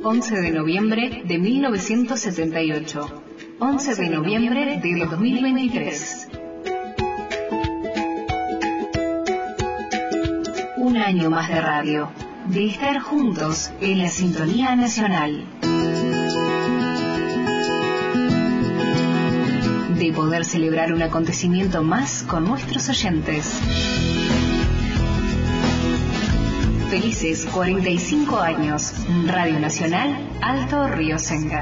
11 de noviembre de 1978. 11 de noviembre de 2023. Un año más de radio, de estar juntos en la sintonía nacional. De poder celebrar un acontecimiento más con nuestros oyentes. Felices 45 años, Radio Nacional Alto Río Senga.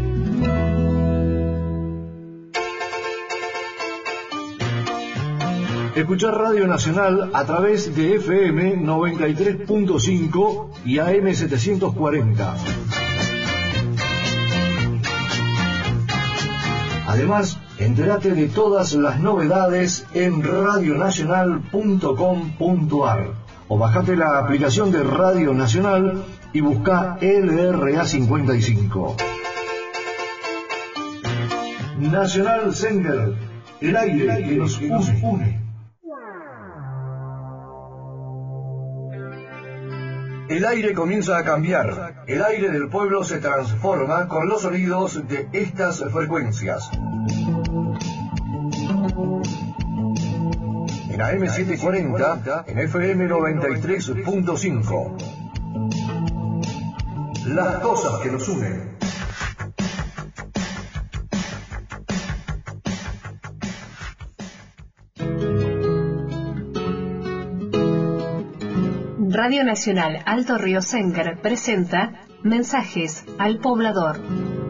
Escuchar Radio Nacional a través de FM 93.5 y AM 740. Además, entérate de todas las novedades en radionacional.com.ar o bajate la aplicación de Radio Nacional y busca LRA 55. Nacional Sender, el aire que nos une. El aire comienza a cambiar. El aire del pueblo se transforma con los sonidos de estas frecuencias. En AM 740, en FM 93.5. Las cosas que nos unen. Radio Nacional Alto Río Senga presenta Mensajes al Poblador.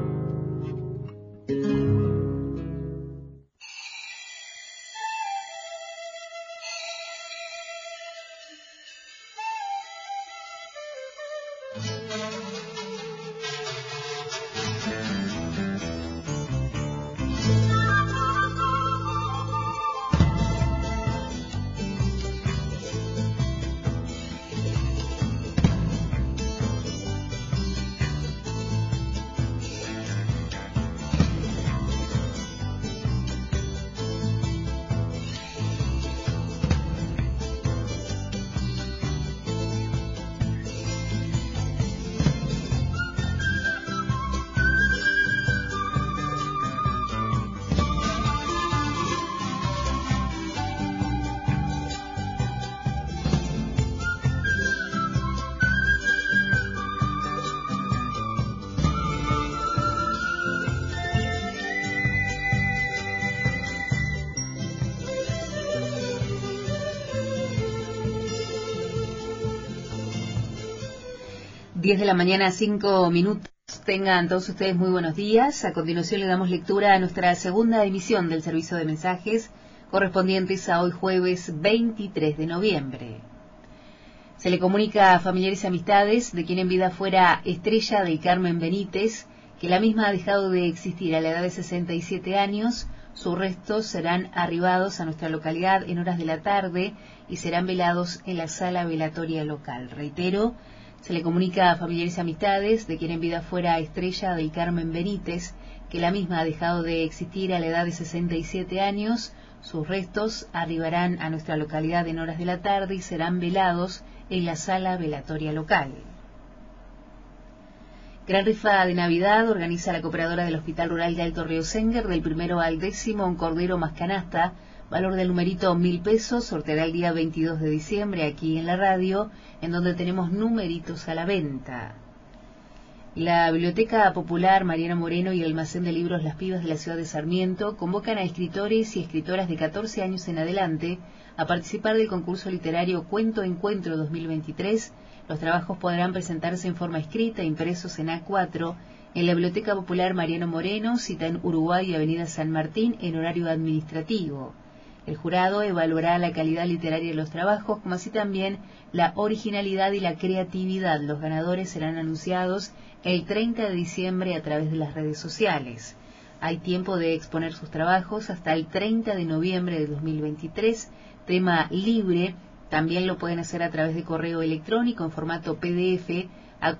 De la mañana, 5 minutos. Tengan todos ustedes muy buenos días. A continuación le damos lectura a nuestra segunda emisión del servicio de mensajes, correspondientes a hoy jueves 23 de noviembre. Se le comunica a familiares y amistades de quien en vida fuera Estrella del Carmen Benítez, que la misma ha dejado de existir a la edad de 67 años. Sus restos serán arribados a nuestra localidad en horas de la tarde y serán velados en la sala velatoria local. Reitero, se le comunica a familiares y amistades de quien en vida fuera Estrella del Carmen Benítez, que la misma ha dejado de existir a la edad de 67 años. Sus restos arribarán a nuestra localidad en horas de la tarde y serán velados en la sala velatoria local. Gran rifa de Navidad organiza la Cooperadora del Hospital Rural de Alto Río Senga. Del 1 al 10, un cordero más canasta, valor del numerito 1.000 pesos, sorteará el día 22 de diciembre aquí en la radio, en donde tenemos numeritos a la venta. La Biblioteca Popular Mariano Moreno y el Almacén de Libros Las Pibas de la ciudad de Sarmiento convocan a escritores y escritoras de 14 años en adelante a participar del concurso literario Cuento Encuentro 2023. Los trabajos podrán presentarse en forma escrita, impresos en A4, en la Biblioteca Popular Mariano Moreno, cita en Uruguay y Avenida San Martín, en horario administrativo. El jurado evaluará la calidad literaria de los trabajos, como así también la originalidad y la creatividad. Los ganadores serán anunciados el 30 de diciembre a través de las redes sociales. Hay tiempo de exponer sus trabajos hasta el 30 de noviembre de 2023. Tema libre. También lo pueden hacer a través de correo electrónico en formato PDF a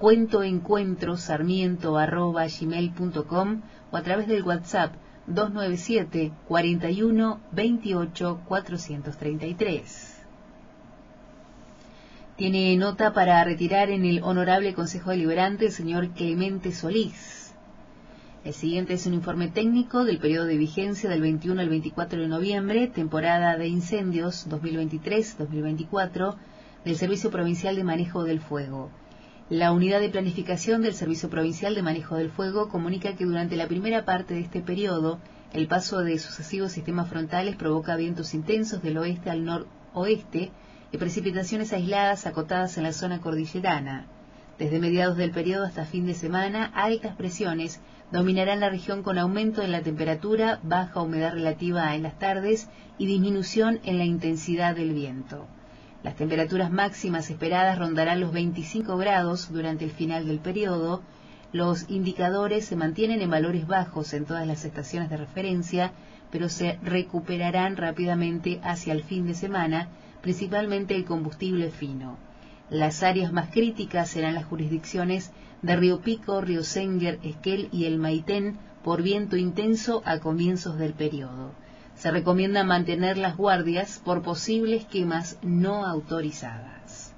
cuentoencuentro@gmail.com o a través del WhatsApp 297 41 28 433. Tiene nota para retirar en el Honorable Consejo Deliberante el señor Clemente Solís. El siguiente es un informe técnico del periodo de vigencia del 21 al 24 de noviembre, temporada de incendios 2023-2024, del Servicio Provincial de Manejo del Fuego. La Unidad de Planificación del Servicio Provincial de Manejo del Fuego comunica que durante la primera parte de este periodo, el paso de sucesivos sistemas frontales provoca vientos intensos del oeste al noroeste y precipitaciones aisladas acotadas en la zona cordillerana. Desde mediados del periodo hasta fin de semana, altas presiones dominarán la región con aumento en la temperatura, baja humedad relativa en las tardes y disminución en la intensidad del viento. Las temperaturas máximas esperadas rondarán los 25 grados durante el final del periodo. Los indicadores se mantienen en valores bajos en todas las estaciones de referencia, pero se recuperarán rápidamente hacia el fin de semana, principalmente el combustible fino. Las áreas más críticas serán las jurisdicciones de Río Pico, Río Senguer, Esquel y el Maitén por viento intenso a comienzos del periodo. Se recomienda mantener las guardias por posibles quemas no autorizadas.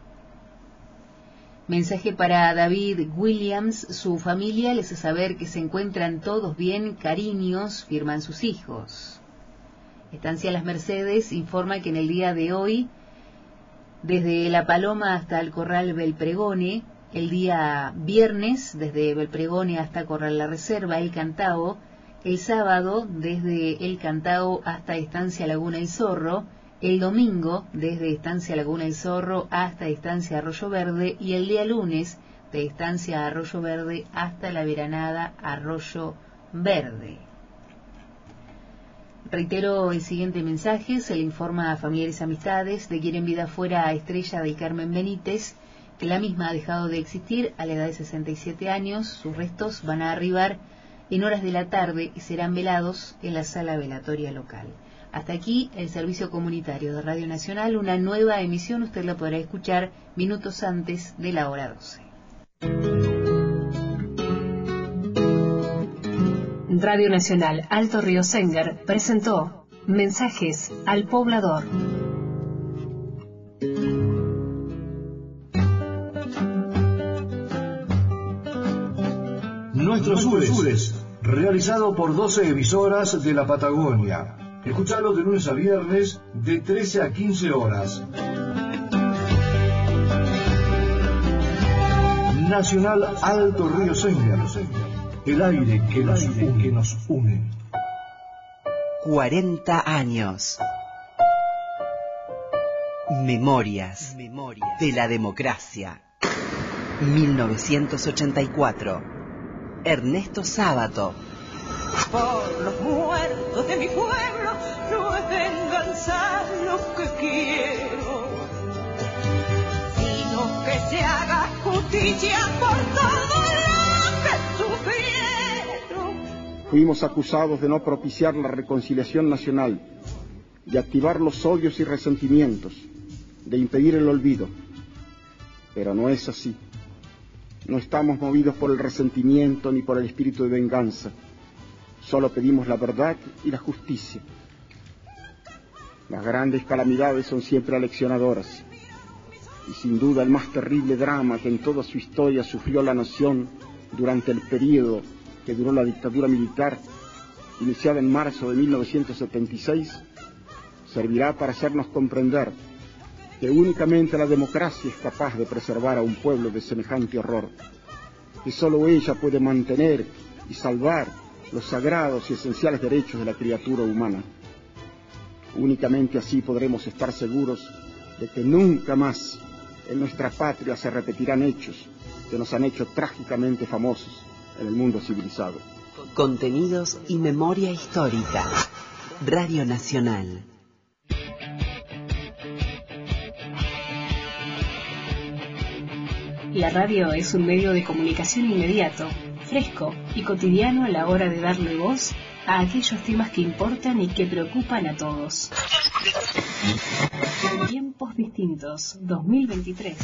Mensaje para David Williams. Su familia les hace saber que se encuentran todos bien, cariños, firman sus hijos. Estancia Las Mercedes informa que en el día de hoy, desde La Paloma hasta el Corral Belpregone, el día viernes, desde Belpregone hasta Corral La Reserva, El Cantao, el sábado, desde El Cantao hasta Estancia Laguna El Zorro, el domingo, desde Estancia Laguna El Zorro hasta Estancia Arroyo Verde, y el día lunes, de Estancia Arroyo Verde hasta la Veranada Arroyo Verde. Reitero el siguiente mensaje. Se le informa a familiares y amistades de quien en vida fuera a Estrella del Carmen Benítez, que la misma ha dejado de existir a la edad de 67 años. Sus restos van a arribar en horas de la tarde y serán velados en la sala velatoria local. Hasta aquí el servicio comunitario de Radio Nacional. Una nueva emisión usted la podrá escuchar minutos antes de la hora 12. Radio Nacional Alto Río Senguer presentó Mensajes al Poblador. Nuestros Ures, realizado por 12 emisoras de la Patagonia. Escuchalo de lunes a viernes de 13 a 15 horas. Nacional Alto Río Senguer. El aire que nos une. 40 años. Memorias de la democracia. 1984. Ernesto Sábato. Por los muertos de mi pueblo no es venganza lo que quiero, sino que se haga justicia por todo lo que sufrieron. Fuimos acusados de no propiciar la reconciliación nacional, de activar los odios y resentimientos, de impedir el olvido. Pero no es así. No estamos movidos por el resentimiento ni por el espíritu de venganza. Solo pedimos la verdad y la justicia. Las grandes calamidades son siempre aleccionadoras. Y sin duda el más terrible drama que en toda su historia sufrió la nación durante el período que duró la dictadura militar, iniciada en marzo de 1976, servirá para hacernos comprender que únicamente la democracia es capaz de preservar a un pueblo de semejante horror, que solo ella puede mantener y salvar los sagrados y esenciales derechos de la criatura humana. Únicamente así podremos estar seguros de que nunca más en nuestra patria se repetirán hechos que nos han hecho trágicamente famosos en el mundo civilizado. Contenidos y memoria histórica. Radio Nacional. La radio es un medio de comunicación inmediato, fresco y cotidiano a la hora de darle voz a aquellos temas que importan y que preocupan a todos. Tiempos distintos, 2023.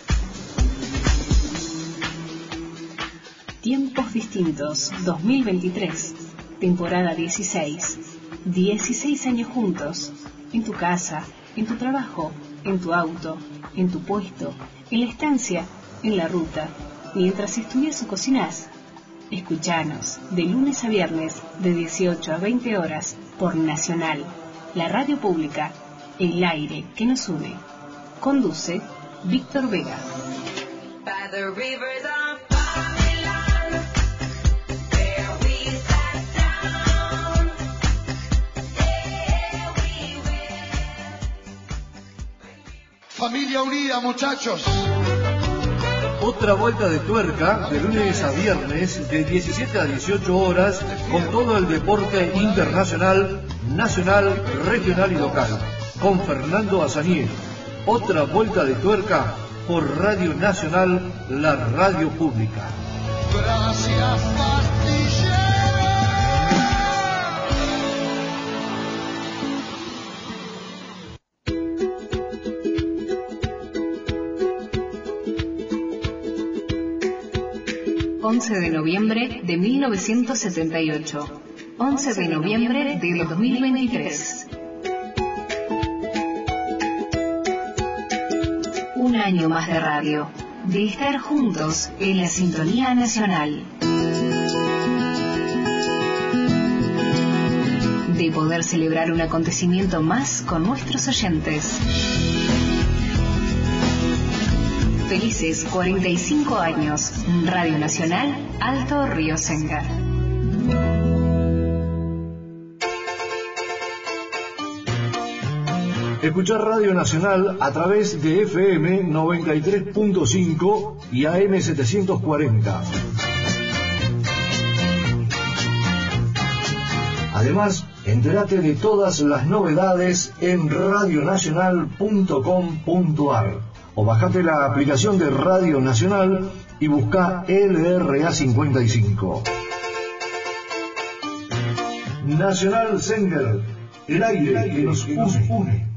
Tiempos distintos, 2023. Temporada 16. 16 años juntos, en tu casa, en tu trabajo, en tu auto, en tu puesto, en la estancia, en la ruta, mientras estudias o cocinas. Escuchanos de lunes a viernes de 18 a 20 horas por Nacional, la radio pública, el aire que nos une. Conduce Víctor Vega. Familia unida, muchachos. Otra vuelta de tuerca de lunes a viernes de 17 a 18 horas con todo el deporte internacional, nacional, regional y local. Con Fernando Azanier. Otra vuelta de tuerca por Radio Nacional, la radio pública. Gracias, pastillero. 11 de noviembre de 1978. 11 de noviembre de 2023. Un año más de radio, de estar juntos en la sintonía nacional. De poder celebrar un acontecimiento más con nuestros oyentes. Felices 45 años, Radio Nacional, Alto Río Senga. Escuchar Radio Nacional a través de FM 93.5 y AM 740. Además, entérate de todas las novedades en radionacional.com.ar o bajate la aplicación de Radio Nacional y busca LRA 55. Nacional Sender, el aire que nos une.